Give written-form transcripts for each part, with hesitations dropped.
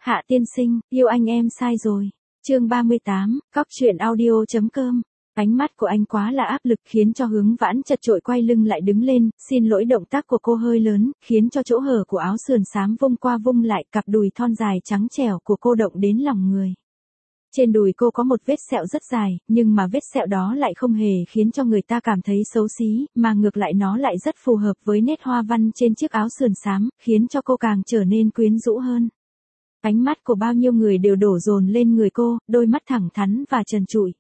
Hạ tiên sinh, yêu anh em sai rồi. Chương 38, cóc truyện audio.com. Ánh mắt của anh quá là áp lực khiến cho Hướng Vãn chật chội quay lưng lại đứng lên, xin lỗi động tác của cô hơi lớn, khiến cho chỗ hở của áo sườn xám vung qua vung lại, cặp đùi thon dài trắng trẻo của cô động đến lòng người. Trên đùi cô có một vết sẹo rất dài, nhưng mà vết sẹo đó lại không hề khiến cho người ta cảm thấy xấu xí, mà ngược lại nó lại rất phù hợp với nét hoa văn trên chiếc áo sườn xám, khiến cho cô càng trở nên quyến rũ hơn. Ánh mắt của bao nhiêu người đều đổ dồn lên người cô, đôi mắt thẳng thắn và trần trụi.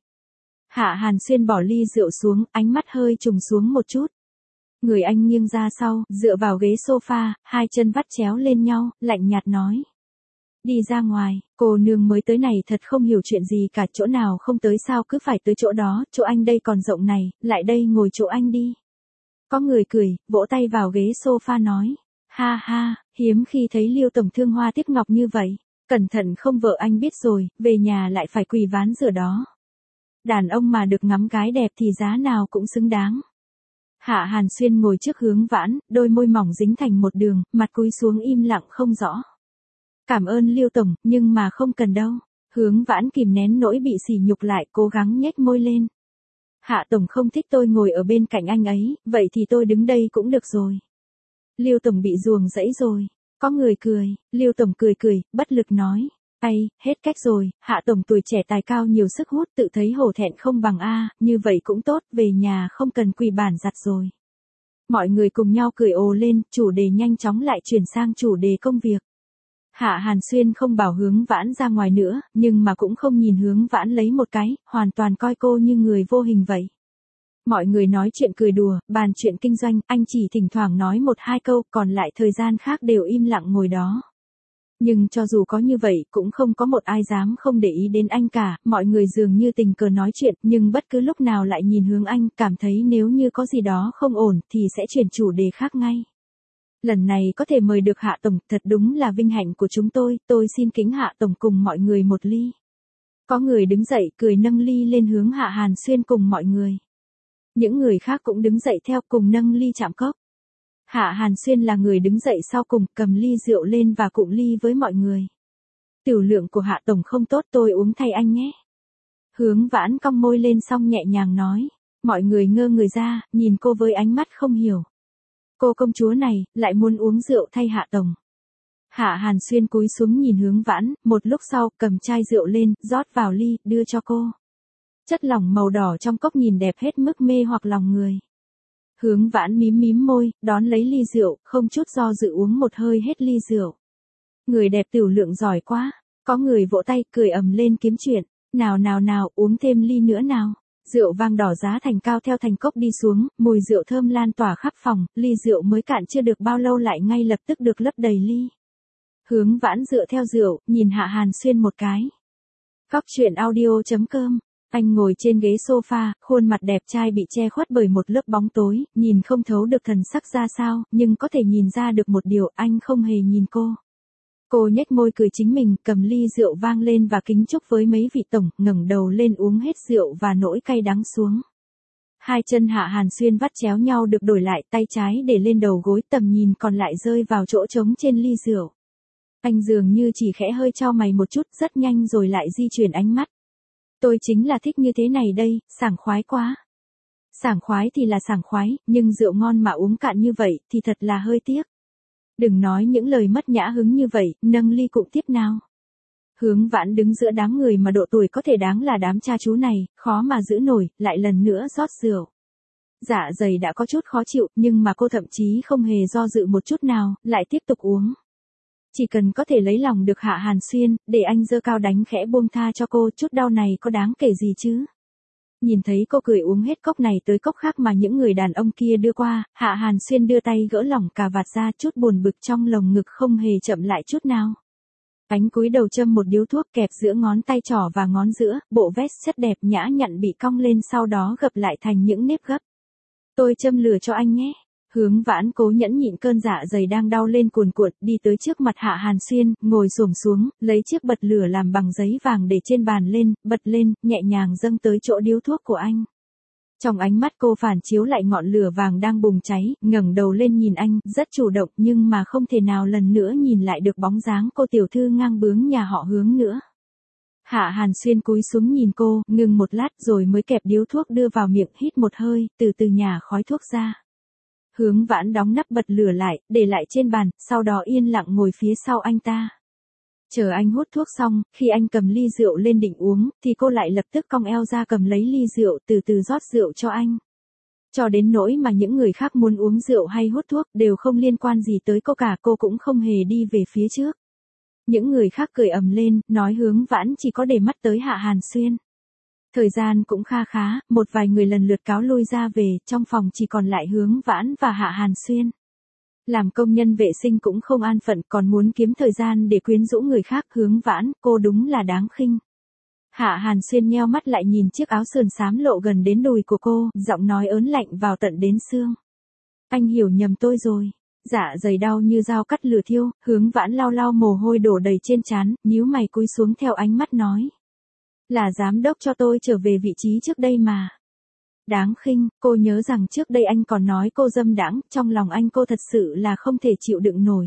Hạ Hàn Xuyên bỏ ly rượu xuống, ánh mắt hơi trùng xuống một chút. Người anh nghiêng ra sau, dựa vào ghế sofa, hai chân vắt chéo lên nhau, lạnh nhạt nói. Đi ra ngoài, cô nương mới tới này thật không hiểu chuyện gì cả, chỗ nào không tới sao cứ phải tới chỗ đó, chỗ anh đây còn rộng này, lại đây ngồi chỗ anh đi. Có người cười, vỗ tay vào ghế sofa nói. Ha ha, hiếm khi thấy Liêu tổng thương hoa tiếp ngọc như vậy, cẩn thận không vợ anh biết rồi, về nhà lại phải quỳ ván rửa đó. Đàn ông mà được ngắm gái đẹp thì giá nào cũng xứng đáng. Hạ Hàn Xuyên ngồi trước Hướng Vãn, đôi môi mỏng dính thành một đường, mặt cúi xuống im lặng không rõ. Cảm ơn Liêu tổng, nhưng mà không cần đâu. Hướng Vãn kìm nén nỗi bị sỉ nhục lại, cố gắng nhếch môi lên. Hạ tổng không thích tôi ngồi ở bên cạnh anh ấy, vậy thì tôi đứng đây cũng được rồi. Liêu tổng bị ruồng rẫy rồi. Có người cười, Liêu tổng cười cười, bất lực nói. Ây, hết cách rồi, Hạ tổng tuổi trẻ tài cao nhiều sức hút, tự thấy hổ thẹn không bằng a, như vậy cũng tốt, về nhà không cần quỳ bản giặt rồi. Mọi người cùng nhau cười ồ lên, chủ đề nhanh chóng lại chuyển sang chủ đề công việc. Hạ Hàn Xuyên không bảo Hướng Vãn ra ngoài nữa, nhưng mà cũng không nhìn Hướng Vãn lấy một cái, hoàn toàn coi cô như người vô hình vậy. Mọi người nói chuyện cười đùa, bàn chuyện kinh doanh, anh chỉ thỉnh thoảng nói một hai câu, còn lại thời gian khác đều im lặng ngồi đó. Nhưng cho dù có như vậy, cũng không có một ai dám không để ý đến anh cả, mọi người dường như tình cờ nói chuyện, nhưng bất cứ lúc nào lại nhìn hướng anh, cảm thấy nếu như có gì đó không ổn, thì sẽ chuyển chủ đề khác ngay. Lần này có thể mời được Hạ tổng, thật đúng là vinh hạnh của chúng tôi xin kính Hạ tổng cùng mọi người một ly. Có người đứng dậy, cười nâng ly lên hướng Hạ Hàn Xuyên cùng mọi người. Những người khác cũng đứng dậy theo cùng nâng ly chạm cốc. Hạ Hàn Xuyên là người đứng dậy sau cùng, cầm ly rượu lên và cụng ly với mọi người. Tiểu lượng của Hạ tổng không tốt, tôi uống thay anh nhé. Hướng Vãn cong môi lên xong nhẹ nhàng nói. Mọi người ngơ người ra, nhìn cô với ánh mắt không hiểu. Cô công chúa này, lại muốn uống rượu thay Hạ tổng. Hạ Hàn Xuyên cúi xuống nhìn Hướng Vãn, một lúc sau, cầm chai rượu lên, rót vào ly, đưa cho cô. Chất lỏng màu đỏ trong cốc nhìn đẹp hết mức mê hoặc lòng người. Hướng Vãn mím môi, đón lấy ly rượu, không chút do dự uống một hơi hết ly rượu. Người đẹp tiểu lượng giỏi quá. Có người vỗ tay, cười ầm lên kiếm chuyện. Nào, uống thêm ly nữa nào. Rượu vang đỏ giá thành cao theo thành cốc đi xuống, mùi rượu thơm lan tỏa khắp phòng, ly rượu mới cạn chưa được bao lâu lại ngay lập tức được lấp đầy ly. Hướng Vãn dựa theo rượu, nhìn Hạ Hàn Xuyên một cái. Cóc truyện audio.com. Anh ngồi trên ghế sofa, khuôn mặt đẹp trai bị che khuất bởi một lớp bóng tối, nhìn không thấu được thần sắc ra sao, nhưng có thể nhìn ra được một điều, anh không hề nhìn cô. Cô nhếch môi cười chính mình, cầm ly rượu vang lên và kính chúc với mấy vị tổng, ngẩng đầu lên uống hết rượu và nỗi cay đắng xuống. Hai chân Hạ Hàn Xuyên vắt chéo nhau được đổi lại, tay trái để lên đầu gối, tầm nhìn còn lại rơi vào chỗ trống trên ly rượu. Anh dường như chỉ khẽ hơi chau mày một chút, rất nhanh rồi lại di chuyển ánh mắt. Tôi chính là thích như thế này đây, sảng khoái quá. Sảng khoái thì là sảng khoái, nhưng rượu ngon mà uống cạn như vậy thì thật là hơi tiếc. Đừng nói những lời mất nhã hứng như vậy, nâng ly cụng tiếp nào. Hướng Vãn đứng giữa đám người mà độ tuổi có thể đáng là đám cha chú này, khó mà giữ nổi, lại lần nữa rót rượu. Dạ dày đã có chút khó chịu, nhưng mà cô thậm chí không hề do dự một chút nào, lại tiếp tục uống. Chỉ cần có thể lấy lòng được Hạ Hàn Xuyên, để anh giơ cao đánh khẽ buông tha cho cô, chút đau này có đáng kể gì chứ. Nhìn thấy cô cười uống hết cốc này tới cốc khác mà những người đàn ông kia đưa qua, Hạ Hàn Xuyên đưa tay gỡ lỏng cà vạt ra, chút buồn bực trong lồng ngực không hề chậm lại chút nào. Anh cúi đầu châm một điếu thuốc kẹp giữa ngón tay trỏ và ngón giữa, bộ vest rất đẹp nhã nhặn bị cong lên sau đó gập lại thành những nếp gấp. Tôi châm lửa cho anh nhé. Hướng Vãn cố nhẫn nhịn cơn dạ dày đang đau lên cuồn cuộn, đi tới trước mặt Hạ Hàn Xuyên, ngồi xổm xuống, lấy chiếc bật lửa làm bằng giấy vàng để trên bàn lên, bật lên, nhẹ nhàng dâng tới chỗ điếu thuốc của anh. Trong ánh mắt cô phản chiếu lại ngọn lửa vàng đang bùng cháy, ngẩng đầu lên nhìn anh, rất chủ động nhưng mà không thể nào lần nữa nhìn lại được bóng dáng cô tiểu thư ngang bướng nhà họ Hướng nữa. Hạ Hàn Xuyên cúi xuống nhìn cô, ngừng một lát rồi mới kẹp điếu thuốc đưa vào miệng, hít một hơi, từ từ nhả khói thuốc ra. Hướng Vãn đóng nắp bật lửa lại, để lại trên bàn, sau đó yên lặng ngồi phía sau anh ta. Chờ anh hút thuốc xong, khi anh cầm ly rượu lên định uống, thì cô lại lập tức cong eo ra cầm lấy ly rượu, từ từ rót rượu cho anh. Cho đến nỗi mà những người khác muốn uống rượu hay hút thuốc đều không liên quan gì tới cô cả, cô cũng không hề đi về phía trước. Những người khác cười ầm lên, nói Hướng Vãn chỉ có để mắt tới Hạ Hàn Xuyên. Thời gian cũng kha khá, một vài người lần lượt cáo lui ra về, trong phòng chỉ còn lại Hướng Vãn và Hạ Hàn Xuyên. Làm công nhân vệ sinh cũng không an phận, còn muốn kiếm thời gian để quyến rũ người khác. Hướng Vãn, cô đúng là đáng khinh. Hạ Hàn Xuyên nheo mắt lại nhìn chiếc áo sườn xám lộ gần đến đùi của cô, giọng nói ớn lạnh vào tận đến xương. Anh hiểu nhầm tôi rồi. Dạ dày đau như dao cắt lửa thiêu, Hướng Vãn lau lau mồ hôi đổ đầy trên trán, nhíu mày cúi xuống theo ánh mắt nói. Là giám đốc cho tôi trở về vị trí trước đây mà. Đáng khinh, cô nhớ rằng trước đây anh còn nói cô dâm đãng, trong lòng anh cô thật sự là không thể chịu đựng nổi.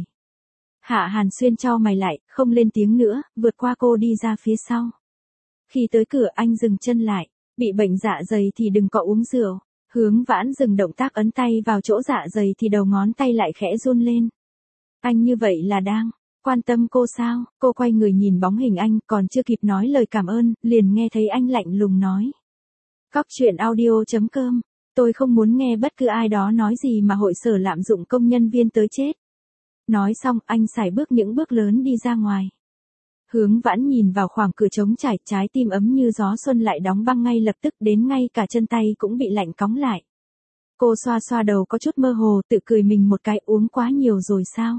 Hạ Hàn Xuyên chau mày lại, không lên tiếng nữa, vượt qua cô đi ra phía sau. Khi tới cửa anh dừng chân lại, bị bệnh dạ dày thì đừng có uống rượu. Hướng Vãn dừng động tác ấn tay vào chỗ dạ dày thì đầu ngón tay lại khẽ run lên. Anh như vậy là đang quan tâm cô sao? Cô quay người nhìn bóng hình anh, còn chưa kịp nói lời cảm ơn, liền nghe thấy anh lạnh lùng nói. Cóc truyện audio.com, tôi không muốn nghe bất cứ ai đó nói gì mà hội sở lạm dụng công nhân viên tới chết. Nói xong, anh sải bước những bước lớn đi ra ngoài. Hướng Vãn nhìn vào khoảng cửa trống trải, trái tim ấm như gió xuân lại đóng băng ngay lập tức, đến ngay cả chân tay cũng bị lạnh cóng lại. Cô xoa xoa đầu có chút mơ hồ, tự cười mình một cái, uống quá nhiều rồi sao?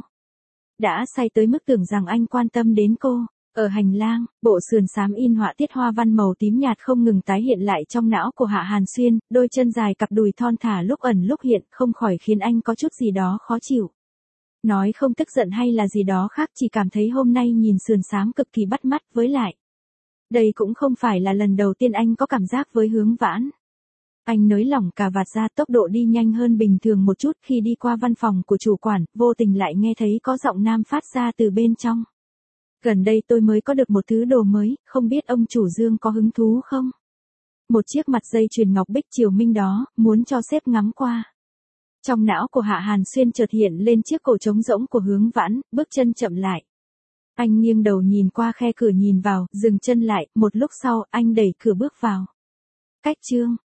Đã say tới mức tưởng rằng anh quan tâm đến cô. Ở hành lang, bộ sườn xám in họa tiết hoa văn màu tím nhạt không ngừng tái hiện lại trong não của Hạ Hàn Xuyên, đôi chân dài cặp đùi thon thả lúc ẩn lúc hiện, không khỏi khiến anh có chút gì đó khó chịu. Nói không tức giận hay là gì đó khác, chỉ cảm thấy hôm nay nhìn sườn xám cực kỳ bắt mắt, với lại. Đây cũng không phải là lần đầu tiên anh có cảm giác với Hướng Vãn. Anh nới lỏng cà vạt ra, tốc độ đi nhanh hơn bình thường một chút, khi đi qua văn phòng của chủ quản, vô tình lại nghe thấy có giọng nam phát ra từ bên trong. Gần đây tôi mới có được một thứ đồ mới, không biết ông chủ Dương có hứng thú không? Một chiếc mặt dây chuyền ngọc bích triều minh đó, muốn cho sếp ngắm qua. Trong não của Hạ Hàn Xuyên chợt hiện lên chiếc cổ trống rỗng của Hướng Vãn, bước chân chậm lại. Anh nghiêng đầu nhìn qua khe cửa nhìn vào, dừng chân lại, một lúc sau, anh đẩy cửa bước vào. Cách chương